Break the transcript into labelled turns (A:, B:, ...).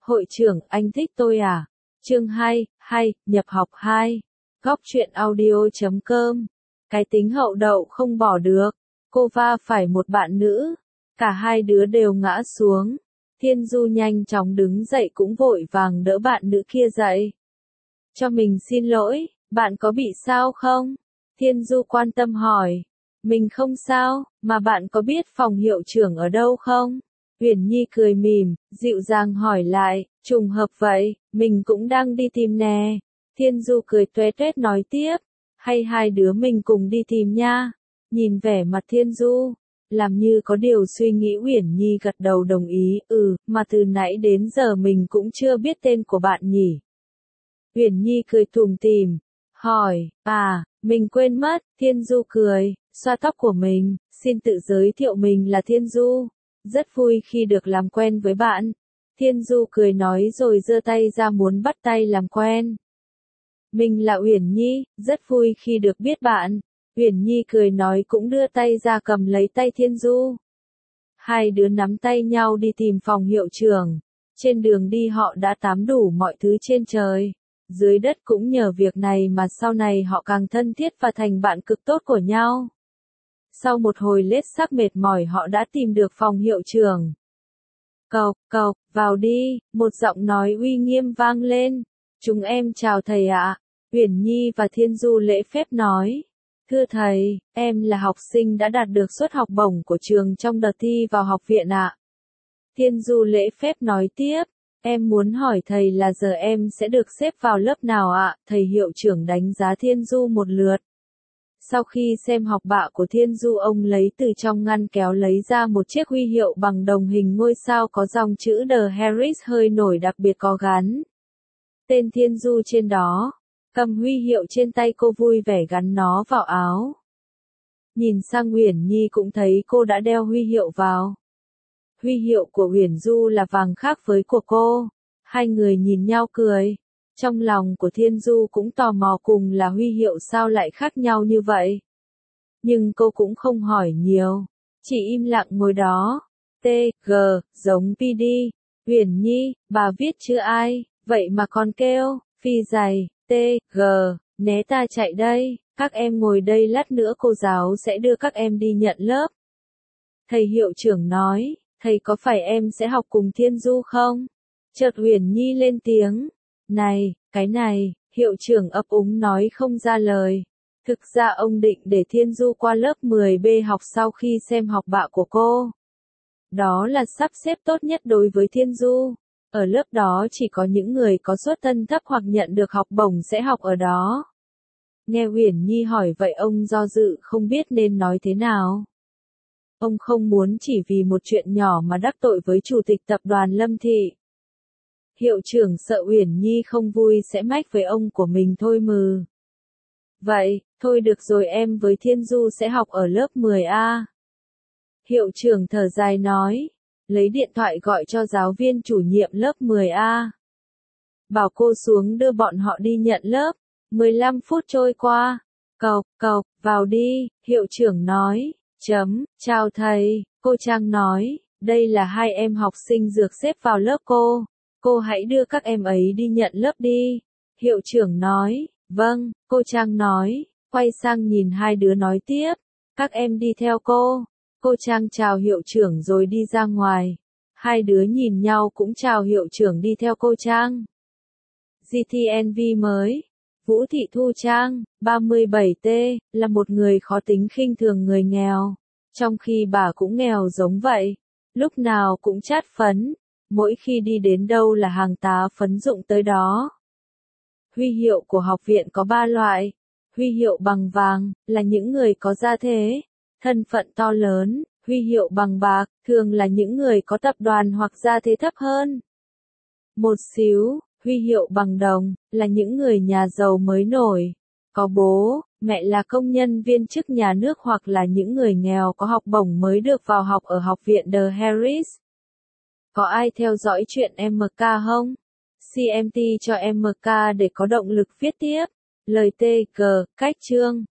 A: Hội trưởng, anh thích tôi à? Chương 2, nhập học 2. Góc truyện audio.com. Cái tính hậu đậu không bỏ được. Cô va phải một bạn nữ. Cả hai đứa đều ngã xuống. Thiên Du nhanh chóng đứng dậy cũng vội vàng đỡ bạn nữ kia dậy. Cho mình xin lỗi, bạn có bị sao không? Thiên Du quan tâm hỏi. Mình không sao, mà bạn có biết phòng hiệu trưởng ở đâu không? Uyển Nhi cười mỉm, dịu dàng hỏi lại, trùng hợp vậy, mình cũng đang đi tìm nè. Thiên Du cười tuét tuét nói tiếp, hay hai đứa mình cùng đi tìm nha. Nhìn vẻ mặt Thiên Du, làm như có điều suy nghĩ, Uyển Nhi gật đầu đồng ý, mà từ nãy đến giờ mình cũng chưa biết tên của bạn nhỉ. Uyển Nhi cười tủm tỉm, hỏi, mình quên mất. Thiên Du cười, xoa tóc của mình, xin tự giới thiệu mình là Thiên Du. Rất vui khi được làm quen với bạn. Thiên Du cười nói rồi giơ tay ra muốn bắt tay làm quen. Mình là Uyển Nhi, rất vui khi được biết bạn. Uyển Nhi cười nói cũng đưa tay ra cầm lấy tay Thiên Du. Hai đứa nắm tay nhau đi tìm phòng hiệu trưởng. Trên đường đi họ đã tám đủ mọi thứ trên trời, dưới đất, cũng nhờ việc này mà sau này họ càng thân thiết và thành bạn cực tốt của nhau. Sau một hồi lết xác mệt mỏi họ đã tìm được phòng hiệu trưởng. Cộc, cộc, vào đi, một giọng nói uy nghiêm vang lên. Chúng em chào thầy ạ. Uyển Nhi và Thiên Du lễ phép nói. Thưa thầy, em là học sinh đã đạt được suất học bổng của trường trong đợt thi vào học viện ạ. Thiên Du lễ phép nói tiếp. Em muốn hỏi thầy là giờ em sẽ được xếp vào lớp nào ạ? Thầy hiệu trưởng đánh giá Thiên Du một lượt. Sau khi xem học bạ của Thiên Du, ông lấy từ trong ngăn kéo lấy ra một chiếc huy hiệu bằng đồng hình ngôi sao có dòng chữ The Harris hơi nổi đặc biệt có gắn tên Thiên Du trên đó. Cầm huy hiệu trên tay, cô vui vẻ gắn nó vào áo. Nhìn sang Uyển Nhi cũng thấy cô đã đeo huy hiệu vào. Huy hiệu của Uyển Du là vàng khác với của cô. Hai người nhìn nhau cười. Trong lòng của Thiên Du cũng tò mò cùng là huy hiệu sao lại khác nhau như vậy. Nhưng cô cũng không hỏi nhiều. Chỉ im lặng ngồi đó. T, G, giống PD. Uyển Nhi, bà viết chữ ai, vậy mà còn kêu, phi dày, T, G, né ta chạy đây, các em ngồi đây lát nữa cô giáo sẽ đưa các em đi nhận lớp. Thầy hiệu trưởng nói, thầy có phải em sẽ học cùng Thiên Du không? Chợt Uyển Nhi lên tiếng. Này, cái này, hiệu trưởng ấp úng nói không ra lời. Thực ra ông định để Thiên Du qua lớp 10B học sau khi xem học bạ của cô. Đó là sắp xếp tốt nhất đối với Thiên Du. Ở lớp đó chỉ có những người có suất thân thấp hoặc nhận được học bổng sẽ học ở đó. Nghe Uyển Nhi hỏi vậy ông do dự không biết nên nói thế nào. Ông không muốn chỉ vì một chuyện nhỏ mà đắc tội với chủ tịch tập đoàn Lâm Thị. Hiệu trưởng sợ Uyển Nhi không vui sẽ mách với ông của mình thôi mừ. Vậy, thôi được rồi, em với Thiên Du sẽ học ở lớp 10A. Hiệu trưởng thở dài nói, lấy điện thoại gọi cho giáo viên chủ nhiệm lớp 10A. Bảo cô xuống đưa bọn họ đi nhận lớp. 15 phút trôi qua. Cộc, cộc, vào đi, hiệu trưởng nói. Chào thầy, cô Trang nói, đây là hai em học sinh dược xếp vào lớp cô. Cô hãy đưa các em ấy đi nhận lớp đi. Hiệu trưởng nói, vâng, cô Trang nói, quay sang nhìn hai đứa nói tiếp, các em đi theo cô. Cô Trang chào hiệu trưởng rồi đi ra ngoài. Hai đứa nhìn nhau cũng chào hiệu trưởng đi theo cô Trang. GTNV mới. Vũ Thị Thu Trang, 37T, là một người khó tính khinh thường người nghèo. Trong khi bà cũng nghèo giống vậy. Lúc nào cũng chát phấn. Mỗi khi đi đến đâu là hàng tá phấn dụng tới đó. Huy hiệu của học viện có 3 loại. Huy hiệu bằng vàng, là những người có gia thế, thân phận to lớn. Huy hiệu bằng bạc, thường là những người có tập đoàn hoặc gia thế thấp hơn một xíu. Huy hiệu bằng đồng, là những người nhà giàu mới nổi, có bố, mẹ là công nhân viên chức nhà nước hoặc là những người nghèo có học bổng mới được vào học ở học viện The Harris. Có ai theo dõi chuyện MK không? CMT cho MK để có động lực viết tiếp. Lời TG, cách chương.